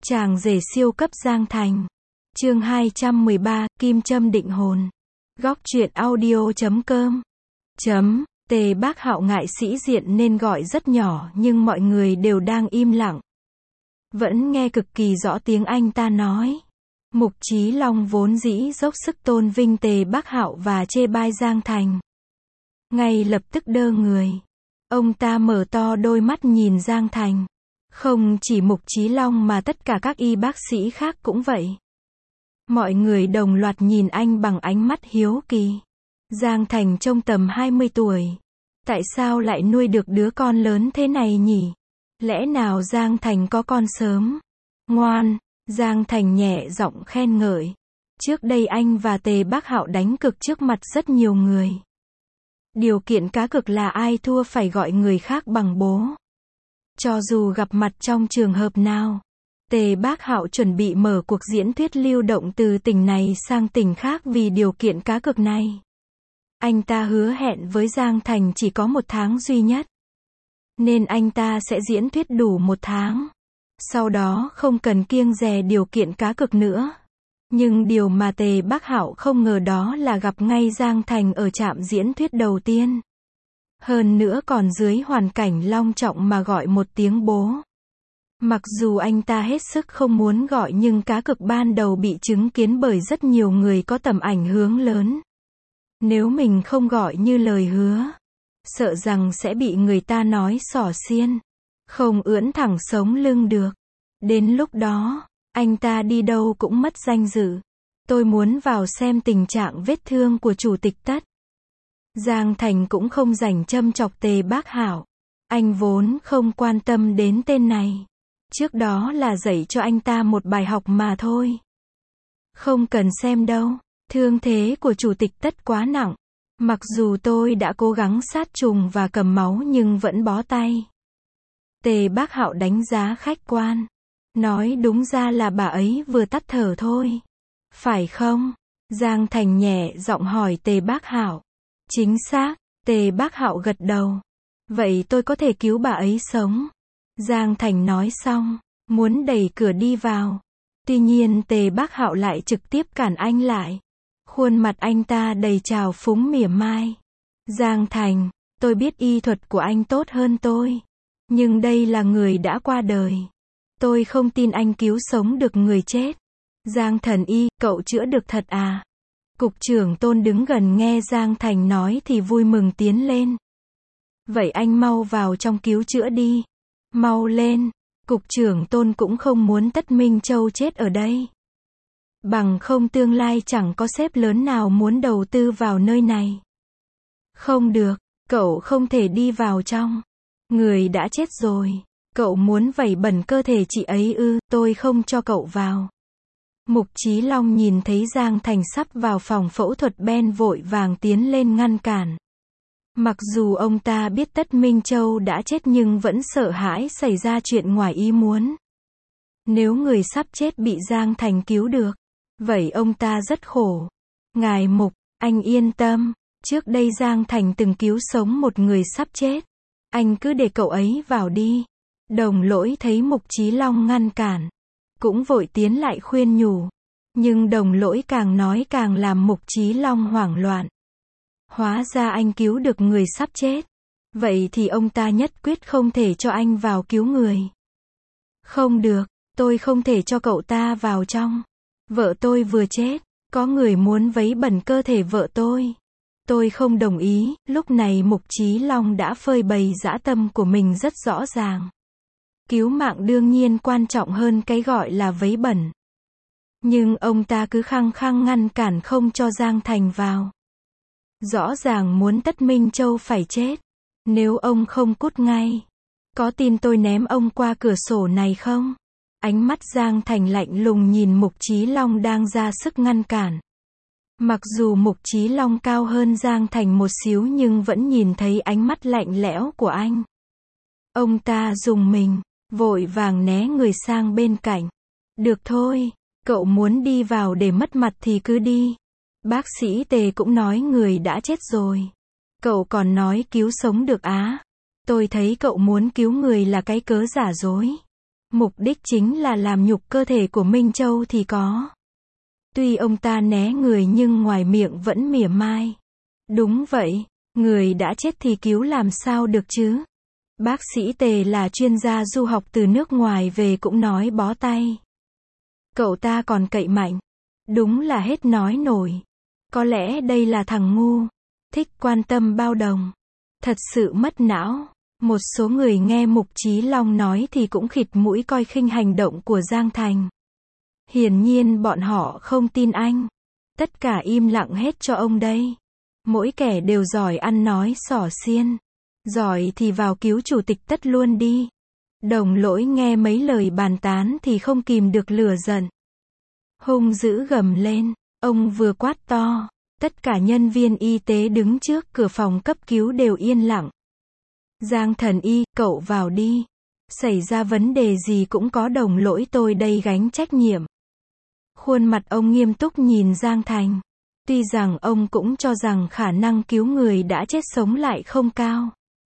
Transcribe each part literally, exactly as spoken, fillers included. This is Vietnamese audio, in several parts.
Chàng rể siêu cấp Giang Thành. Chương hai trăm mười ba, Kim Châm định hồn. Góc truyện audio chấm com. Chấm, Tề Bác Hạo ngại sĩ diện nên gọi rất nhỏ nhưng mọi người đều đang im lặng. Vẫn nghe cực kỳ rõ tiếng anh ta nói. Mục Chí Long vốn dĩ dốc sức tôn vinh Tề Bác Hạo và chê bai Giang Thành. Ngay lập tức đơ người. Ông ta mở to đôi mắt nhìn Giang Thành. Không chỉ Mục Chí Long mà tất cả các y bác sĩ khác cũng vậy. Mọi người đồng loạt nhìn anh bằng ánh mắt hiếu kỳ. Giang Thành trông tầm hai mươi tuổi. Tại sao lại nuôi được đứa con lớn thế này nhỉ? Lẽ nào Giang Thành có con sớm? Ngoan, Giang Thành nhẹ giọng khen ngợi. Trước đây anh và Tề Bác Hạo đánh cược trước mặt rất nhiều người. Điều kiện cá cược là ai thua phải gọi người khác bằng bố. Cho dù gặp mặt trong trường hợp nào, Tề Bác Hạo chuẩn bị mở cuộc diễn thuyết lưu động từ tỉnh này sang tỉnh khác vì điều kiện cá cược này. Anh ta hứa hẹn với Giang Thành chỉ có một tháng duy nhất. Nên anh ta sẽ diễn thuyết đủ một tháng. Sau đó không cần kiêng dè điều kiện cá cược nữa. Nhưng điều mà Tề Bác Hạo không ngờ đó là gặp ngay Giang Thành ở trạm diễn thuyết đầu tiên. Hơn nữa còn dưới hoàn cảnh long trọng mà gọi một tiếng bố. Mặc dù anh ta hết sức không muốn gọi nhưng cá cược ban đầu bị chứng kiến bởi rất nhiều người có tầm ảnh hưởng lớn. Nếu mình không gọi như lời hứa, sợ rằng sẽ bị người ta nói xỏ xiên, không ưỡn thẳng sống lưng được. Đến lúc đó, anh ta đi đâu cũng mất danh dự. Tôi muốn vào xem tình trạng vết thương của chủ tịch Tất. Giang Thành cũng không rảnh châm chọc Tề Bác Hạo. Anh vốn không quan tâm đến tên này. Trước đó là dạy cho anh ta một bài học mà thôi. Không cần xem đâu. Thương thế của chủ tịch Tất quá nặng. Mặc dù tôi đã cố gắng sát trùng và cầm máu nhưng vẫn bó tay. Tề Bác Hạo đánh giá khách quan. Nói đúng ra là bà ấy vừa tắt thở thôi. Phải không? Giang Thành nhẹ giọng hỏi Tề Bác Hạo. Chính xác, Tề Bác Hạo gật đầu. Vậy tôi có thể cứu bà ấy sống. Giang Thành nói xong, muốn đẩy cửa đi vào. Tuy nhiên Tề Bác Hạo lại trực tiếp cản anh lại. Khuôn mặt anh ta đầy trào phúng mỉa mai. Giang Thành, tôi biết y thuật của anh tốt hơn tôi. Nhưng đây là người đã qua đời. Tôi không tin anh cứu sống được người chết. Giang Thần Y, cậu chữa được thật à? Cục trưởng Tôn đứng gần nghe Giang Thành nói thì vui mừng tiến lên. Vậy anh mau vào trong cứu chữa đi. Mau lên. Cục trưởng Tôn cũng không muốn Tất Minh Châu chết ở đây. Bằng không tương lai chẳng có sếp lớn nào muốn đầu tư vào nơi này. Không được, cậu không thể đi vào trong. Người đã chết rồi. Cậu muốn vẩy bẩn cơ thể chị ấy ư? Tôi không cho cậu vào. Mục Chí Long nhìn thấy Giang Thành sắp vào phòng phẫu thuật ben vội vàng tiến lên ngăn cản. Mặc dù ông ta biết Tất Minh Châu đã chết nhưng vẫn sợ hãi xảy ra chuyện ngoài ý muốn. Nếu người sắp chết bị Giang Thành cứu được, vậy ông ta rất khổ. Ngài Mục, anh yên tâm, trước đây Giang Thành từng cứu sống một người sắp chết. Anh cứ để cậu ấy vào đi. Đồng Lỗi thấy Mục Chí Long ngăn cản, cũng vội tiến lại khuyên nhủ. Nhưng Đồng Lỗi càng nói càng làm Mục Chí Long hoảng loạn. Hóa ra anh cứu được người sắp chết. Vậy thì ông ta nhất quyết không thể cho anh vào cứu người. Không được, tôi không thể cho cậu ta vào trong. Vợ tôi vừa chết, có người muốn vấy bẩn cơ thể vợ tôi. Tôi không đồng ý. Lúc này Mục Chí Long đã phơi bày dã tâm của mình rất rõ ràng. Cứu mạng đương nhiên quan trọng hơn cái gọi là vấy bẩn. Nhưng ông ta cứ khăng khăng ngăn cản không cho Giang Thành vào. Rõ ràng muốn Tất Minh Châu phải chết. Nếu ông không cút ngay, có tin tôi ném ông qua cửa sổ này không? Ánh mắt Giang Thành lạnh lùng nhìn Mục Chí Long đang ra sức ngăn cản. Mặc dù Mục Chí Long cao hơn Giang Thành một xíu nhưng vẫn nhìn thấy ánh mắt lạnh lẽo của anh. Ông ta rùng mình, vội vàng né người sang bên cạnh. Được thôi, cậu muốn đi vào để mất mặt thì cứ đi. Bác sĩ Tề cũng nói người đã chết rồi. Cậu còn nói cứu sống được á. Tôi thấy cậu muốn cứu người là cái cớ giả dối. Mục đích chính là làm nhục cơ thể của Minh Châu thì có. Tuy ông ta né người nhưng ngoài miệng vẫn mỉa mai. Đúng vậy, người đã chết thì cứu làm sao được chứ? Bác sĩ Tề là chuyên gia du học từ nước ngoài về cũng nói bó tay. Cậu ta còn cậy mạnh. Đúng là hết nói nổi. Có lẽ đây là thằng ngu. Thích quan tâm bao đồng. Thật sự mất não. Một số người nghe Mục Chí Long nói thì cũng khịt mũi coi khinh hành động của Giang Thành. Hiển nhiên bọn họ không tin anh. Tất cả im lặng hết cho ông đây. Mỗi kẻ đều giỏi ăn nói xỏ xiên. Giỏi thì vào cứu chủ tịch Tất luôn đi. Đồng Lỗi nghe mấy lời bàn tán thì không kìm được lửa giận. Hung dữ gầm lên. Ông vừa quát to. Tất cả nhân viên y tế đứng trước cửa phòng cấp cứu đều yên lặng. Giang Thần Y, cậu vào đi. Xảy ra vấn đề gì cũng có Đồng Lỗi tôi đây gánh trách nhiệm. Khuôn mặt ông nghiêm túc nhìn Giang Thành. Tuy rằng ông cũng cho rằng khả năng cứu người đã chết sống lại không cao.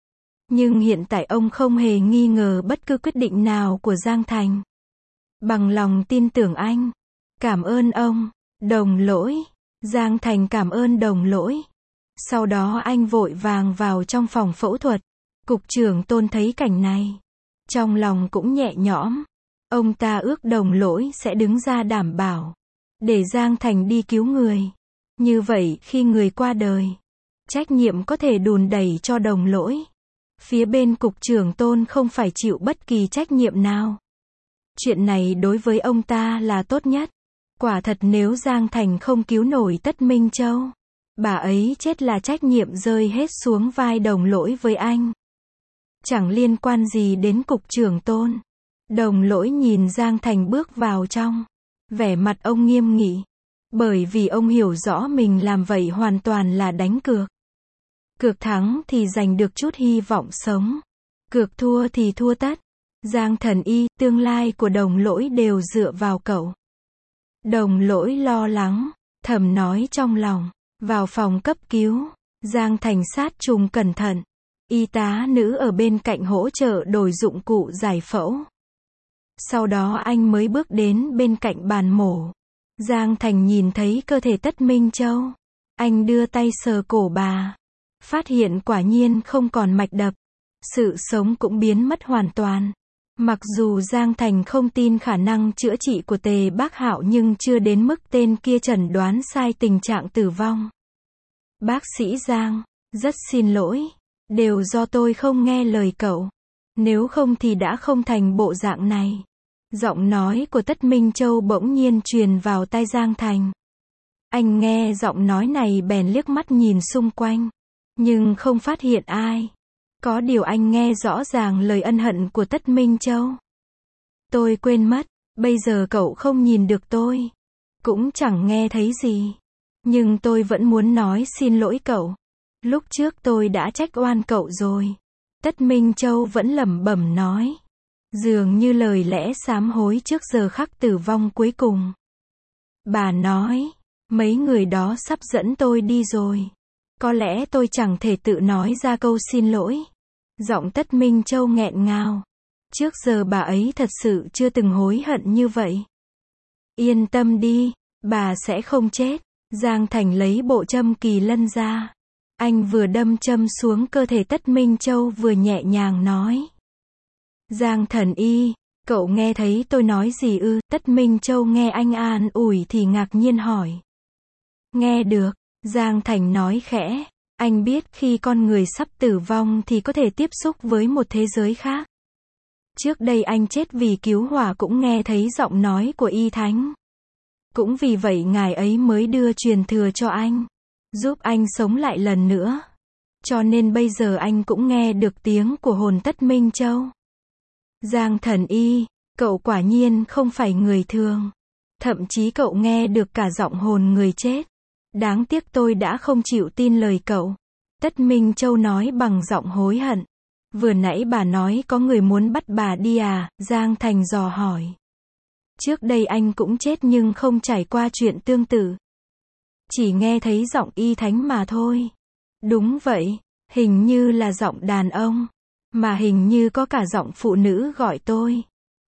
Nhưng hiện tại ông không hề nghi ngờ bất cứ quyết định nào của Giang Thành. Bằng lòng tin tưởng anh. Cảm ơn ông, Đồng Lỗi. Giang Thành cảm ơn Đồng Lỗi. Sau đó anh vội vàng vào trong phòng phẫu thuật. Cục trưởng Tôn thấy cảnh này. Trong lòng cũng nhẹ nhõm. Ông ta ước Đồng Lỗi sẽ đứng ra đảm bảo. Để Giang Thành đi cứu người. Như vậy khi người qua đời, trách nhiệm có thể đùn đẩy cho Đồng Lỗi. Phía bên cục trưởng Tôn không phải chịu bất kỳ trách nhiệm nào. Chuyện này đối với ông ta là tốt nhất. Quả thật nếu Giang Thành không cứu nổi Tất Minh Châu, bà ấy chết là trách nhiệm rơi hết xuống vai Đồng Lỗi với anh. Chẳng liên quan gì đến cục trưởng Tôn. Đồng Lỗi nhìn Giang Thành bước vào trong. Vẻ mặt ông nghiêm nghị. Bởi vì ông hiểu rõ mình làm vậy hoàn toàn là đánh cược. Cược thắng thì giành được chút hy vọng sống. Cược thua thì thua tất. Giang Thần Y, tương lai của Đồng Lỗi đều dựa vào cậu. Đồng Lỗi lo lắng, thầm nói trong lòng. Vào phòng cấp cứu, Giang Thành sát trùng cẩn thận. Y tá nữ ở bên cạnh hỗ trợ đổi dụng cụ giải phẫu. Sau đó anh mới bước đến bên cạnh bàn mổ. Giang Thành nhìn thấy cơ thể Tất Minh Châu. Anh đưa tay sờ cổ bà. Phát hiện quả nhiên không còn mạch đập. Sự sống cũng biến mất hoàn toàn. Mặc dù Giang Thành không tin khả năng chữa trị của Tề Bác Hạo nhưng chưa đến mức tên kia chẩn đoán sai tình trạng tử vong. Bác sĩ Giang, rất xin lỗi. Đều do tôi không nghe lời cậu. Nếu không thì đã không thành bộ dạng này. Giọng nói của Tất Minh Châu bỗng nhiên truyền vào tai Giang Thành. Anh nghe giọng nói này bèn liếc mắt nhìn xung quanh. Nhưng không phát hiện ai. Có điều anh nghe rõ ràng lời ân hận của Tất Minh Châu. Tôi quên mất, bây giờ cậu không nhìn được tôi. Cũng chẳng nghe thấy gì. Nhưng tôi vẫn muốn nói xin lỗi cậu. Lúc trước tôi đã trách oan cậu rồi. Tất Minh Châu vẫn lẩm bẩm nói. Dường như lời lẽ sám hối trước giờ khắc tử vong cuối cùng. Bà nói, mấy người đó sắp dẫn tôi đi rồi. Có lẽ tôi chẳng thể tự nói ra câu xin lỗi. Giọng Tất Minh Châu nghẹn ngào. Trước giờ bà ấy thật sự chưa từng hối hận như vậy. Yên tâm đi, bà sẽ không chết. Giang Thành lấy bộ châm kỳ lân ra. Anh vừa đâm châm xuống cơ thể Tất Minh Châu vừa nhẹ nhàng nói. Giang Thần Y, cậu nghe thấy tôi nói gì ư? Tất Minh Châu nghe anh an ủi thì ngạc nhiên hỏi. Nghe được, Giang Thành nói khẽ. Anh biết khi con người sắp tử vong thì có thể tiếp xúc với một thế giới khác. Trước đây anh chết vì cứu hỏa cũng nghe thấy giọng nói của Y Thánh. Cũng vì vậy ngài ấy mới đưa truyền thừa cho anh. Giúp anh sống lại lần nữa. Cho nên bây giờ anh cũng nghe được tiếng của hồn Tất Minh Châu. Giang Thần Y, cậu quả nhiên không phải người thường. Thậm chí cậu nghe được cả giọng hồn người chết. Đáng tiếc tôi đã không chịu tin lời cậu. Tất Minh Châu nói bằng giọng hối hận. Vừa nãy bà nói có người muốn bắt bà đi à? Giang Thành dò hỏi. Trước đây anh cũng chết nhưng không trải qua chuyện tương tự. Chỉ nghe thấy giọng Y Thánh mà thôi. Đúng vậy, hình như là giọng đàn ông. Mà hình như có cả giọng phụ nữ gọi tôi.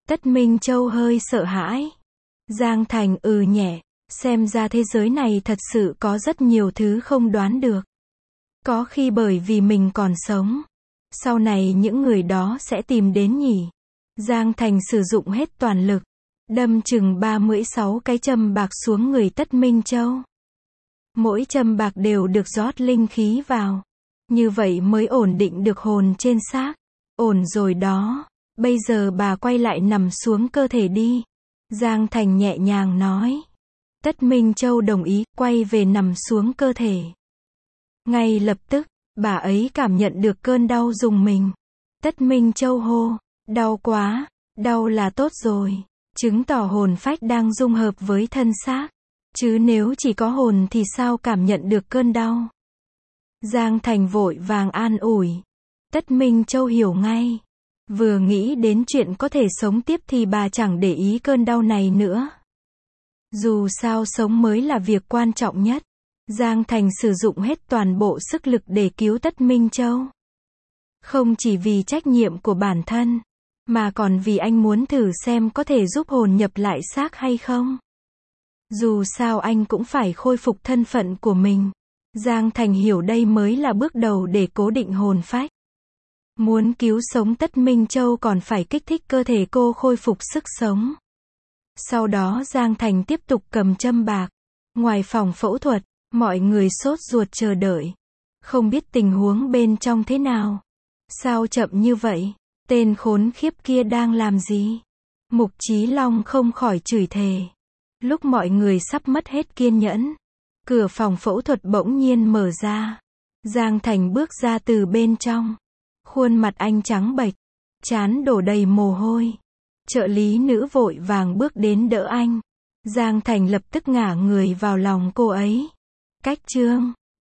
Tất Minh Châu hơi sợ hãi. Giang Thành ừ nhẹ, xem ra thế giới này thật sự có rất nhiều thứ không đoán được. Có khi bởi vì mình còn sống, sau này những người đó sẽ tìm đến nhỉ. Giang Thành sử dụng hết toàn lực, đâm chừng ba mươi sáu cái châm bạc xuống người Tất Minh Châu. Mỗi châm bạc đều được rót linh khí vào. Như vậy mới ổn định được hồn trên xác. Ổn rồi đó, bây giờ bà quay lại nằm xuống cơ thể đi. Giang Thành nhẹ nhàng nói. Tất Minh Châu đồng ý, quay về nằm xuống cơ thể. Ngay lập tức, bà ấy cảm nhận được cơn đau rùng mình. Tất Minh Châu hô, đau quá, đau là tốt rồi, chứng tỏ hồn phách đang dung hợp với thân xác. Chứ nếu chỉ có hồn thì sao cảm nhận được cơn đau. Giang Thành vội vàng an ủi. Tất Minh Châu hiểu ngay. Vừa nghĩ đến chuyện có thể sống tiếp thì bà chẳng để ý cơn đau này nữa. Dù sao sống mới là việc quan trọng nhất. Giang Thành sử dụng hết toàn bộ sức lực để cứu Tất Minh Châu. Không chỉ vì trách nhiệm của bản thân, mà còn vì anh muốn thử xem có thể giúp hồn nhập lại xác hay không. Dù sao anh cũng phải khôi phục thân phận của mình. Giang Thành hiểu đây mới là bước đầu để cố định hồn phách. Muốn cứu sống Tất Minh Châu còn phải kích thích cơ thể cô khôi phục sức sống. Sau đó Giang Thành tiếp tục cầm châm bạc. Ngoài phòng phẫu thuật, mọi người sốt ruột chờ đợi. Không biết tình huống bên trong thế nào. Sao chậm như vậy? Tên khốn khiếp kia đang làm gì? Mục Chí Long không khỏi chửi thề. Lúc mọi người sắp mất hết kiên nhẫn, cửa phòng phẫu thuật bỗng nhiên mở ra. Giang Thành bước ra từ bên trong. Khuôn mặt anh trắng bệch, trán đổ đầy mồ hôi. Trợ lý nữ vội vàng bước đến đỡ anh. Giang Thành lập tức ngả người vào lòng cô ấy. Cách chương